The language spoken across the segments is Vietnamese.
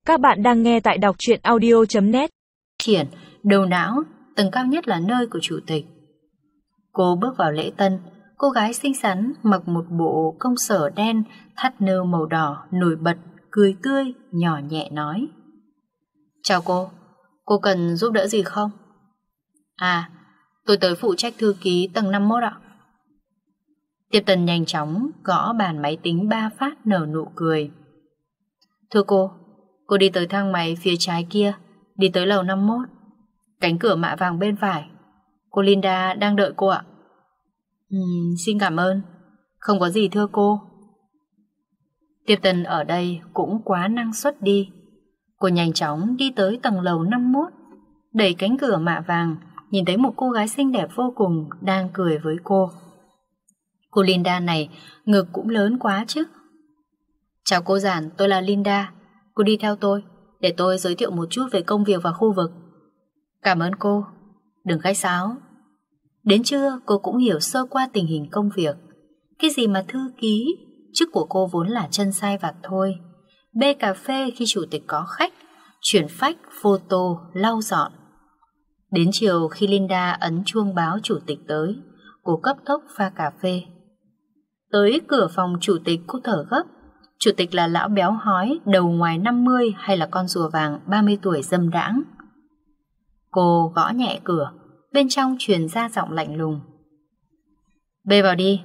Các bạn đang nghe tại đọc truyện audio.net. Triển, đầu não, tầng cao nhất là nơi của chủ tịch. Cô bước vào lễ tân, cô gái xinh xắn mặc một bộ công sở đen, thắt nơ màu đỏ, nổi bật, cười tươi, nhỏ nhẹ nói. Chào cô cần giúp đỡ gì không? À, tôi tới phụ trách thư ký tầng 51 ạ. Tiếp tân nhanh chóng gõ bàn máy tính 3 phát nở nụ cười. Thưa cô đi tới thang máy phía trái kia, đi tới lầu 51. Cánh cửa mạ vàng bên phải. Cô Linda đang đợi cô ạ. Xin cảm ơn. Không có gì thưa cô. Tiếp tân ở đây cũng quá năng suất đi. Cô nhanh chóng đi tới tầng lầu 51, đẩy cánh cửa mạ vàng, nhìn thấy một cô gái xinh đẹp vô cùng đang cười với cô. Cô Linda này ngực cũng lớn quá chứ. Chào cô Giản, tôi là Linda. Cô đi theo tôi, để tôi giới thiệu một chút về công việc và khu vực. Cảm ơn cô. Đừng khách sáo. Đến trưa cô cũng hiểu sơ qua tình hình công việc. Cái gì mà thư ký, chức của cô vốn là chân sai vặt thôi. Bê cà phê khi chủ tịch có khách, chuyển phách, photo, lau dọn. Đến chiều khi Linda ấn chuông báo chủ tịch tới, cô cấp tốc pha cà phê. Tới cửa phòng chủ tịch cô thở gấp. Chủ tịch là lão béo hói, đầu ngoài 50 hay là con rùa vàng 30 tuổi dâm đãng. Cô gõ nhẹ cửa, bên trong truyền ra giọng lạnh lùng. Bê vào đi.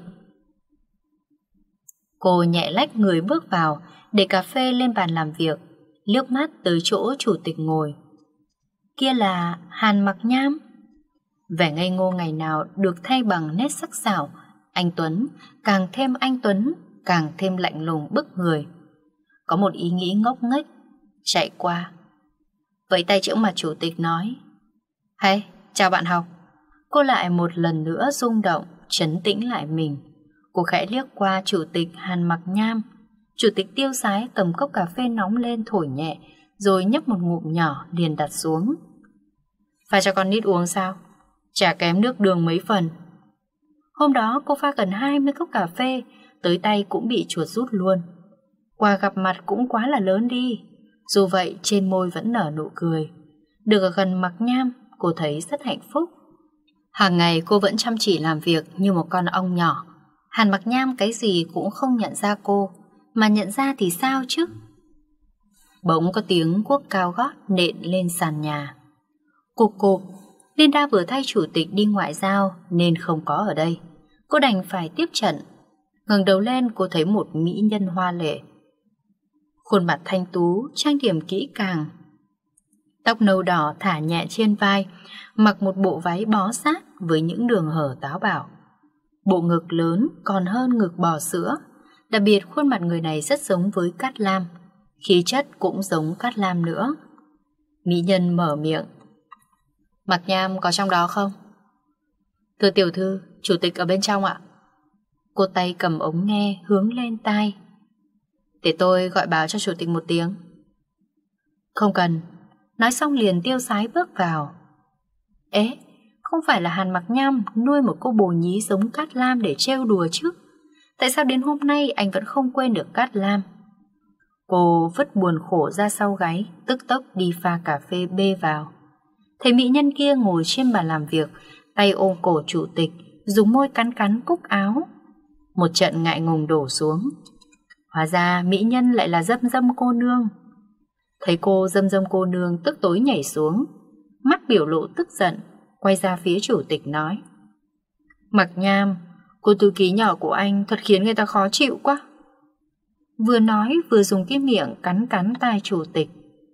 Cô nhẹ lách người bước vào, để cà phê lên bàn làm việc, liếc mắt tới chỗ chủ tịch ngồi. Kia là Hàn Mặc Nham. Vẻ ngây ngô ngày nào được thay bằng nét sắc sảo, anh Tuấn, càng thêm anh Tuấn, càng thêm lạnh lùng bức người. Có một ý nghĩ ngốc nghếch chạy qua. Vẫy tay chững mặt chủ tịch nói. Hay, chào bạn học. Cô lại một lần nữa rung động, trấn tĩnh lại mình. Cô khẽ liếc qua chủ tịch Hàn Mặc Nham. Chủ tịch tiêu sái cầm cốc cà phê nóng lên thổi nhẹ, rồi nhấp một ngụm nhỏ liền đặt xuống. Pha cho con nít uống sao? Chả kém nước đường mấy phần. Hôm đó cô pha gần 20 cốc cà phê, tới tay cũng bị chuột rút luôn. Quà gặp mặt cũng quá là lớn đi. Dù vậy trên môi vẫn nở nụ cười. Được ở gần Mặc Nham, cô thấy rất hạnh phúc. Hàng ngày cô vẫn chăm chỉ làm việc như một con ong nhỏ. Hàn Mặc Nham cái gì cũng không nhận ra cô, mà nhận ra thì sao chứ? Bỗng có tiếng guốc cao gót nện lên sàn nhà. Cục cục. Linda vừa thay chủ tịch đi ngoại giao nên không có ở đây. Cô đành phải tiếp trận. Ngẩng đầu lên cô thấy một mỹ nhân hoa lệ. Khuôn mặt thanh tú, trang điểm kỹ càng. Tóc nâu đỏ thả nhẹ trên vai, mặc một bộ váy bó sát với những đường hở táo bạo. Bộ ngực lớn còn hơn ngực bò sữa. Đặc biệt khuôn mặt người này rất giống với Cát Lam, khí chất cũng giống Cát Lam nữa. Mỹ nhân mở miệng. Mặc Nham có trong đó không? Thưa tiểu thư, chủ tịch ở bên trong ạ. Cô tay cầm ống nghe hướng lên tai. Để tôi gọi báo cho chủ tịch một tiếng. Không cần. Nói xong liền tiêu sái bước vào. Ế, không phải là Hàn Mặc Nham nuôi một cô bồ nhí giống Cát Lam để trêu đùa chứ? Tại sao đến hôm nay anh vẫn không quên được Cát Lam? Cô vứt buồn khổ ra sau gáy, tức tốc đi pha cà phê bê vào. Thấy mỹ nhân kia ngồi trên bàn làm việc, tay ôm cổ chủ tịch, dùng môi cắn cắn cúc áo. Một trận ngại ngùng đổ xuống. Hóa ra mỹ nhân lại là Dâm Dâm cô nương. Thấy cô Dâm Dâm cô nương tức tối nhảy xuống, mắt biểu lộ tức giận, quay ra phía chủ tịch nói. Mặc Nham, cô thư ký nhỏ của anh thật khiến người ta khó chịu quá. Vừa nói vừa dùng cái miệng cắn cắn tai chủ tịch.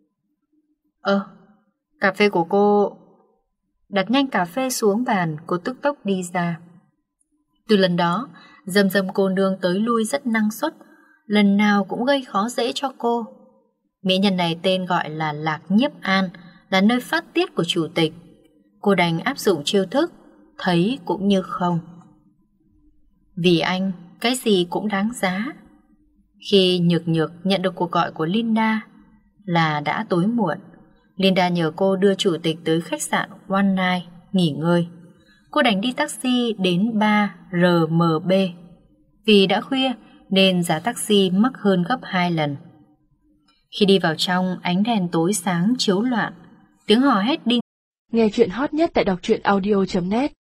Cà phê của cô. Đặt nhanh cà phê xuống bàn, cô tức tốc đi ra. Từ lần đó, Dâm Dâm cô nương tới lui rất năng suất, lần nào cũng gây khó dễ cho cô. Mỹ nhân này tên gọi là Lạc Nhiếp An, là nơi phát tiết của chủ tịch. Cô đành áp dụng chiêu thức, thấy cũng như không. Vì anh, cái gì cũng đáng giá. Khi Nhược Nhược nhận được cuộc gọi của Linda là đã tối muộn. Linda nhờ cô đưa chủ tịch tới khách sạn One Night nghỉ ngơi. Cô đành đi taxi đến bar RMB. Vì đã khuya nên giá taxi mắc hơn gấp 2 lần. Khi đi vào trong, ánh đèn tối sáng chiếu loạn, tiếng hò hét đinh. Nghe chuyện hot nhất tại đọc truyện audio.net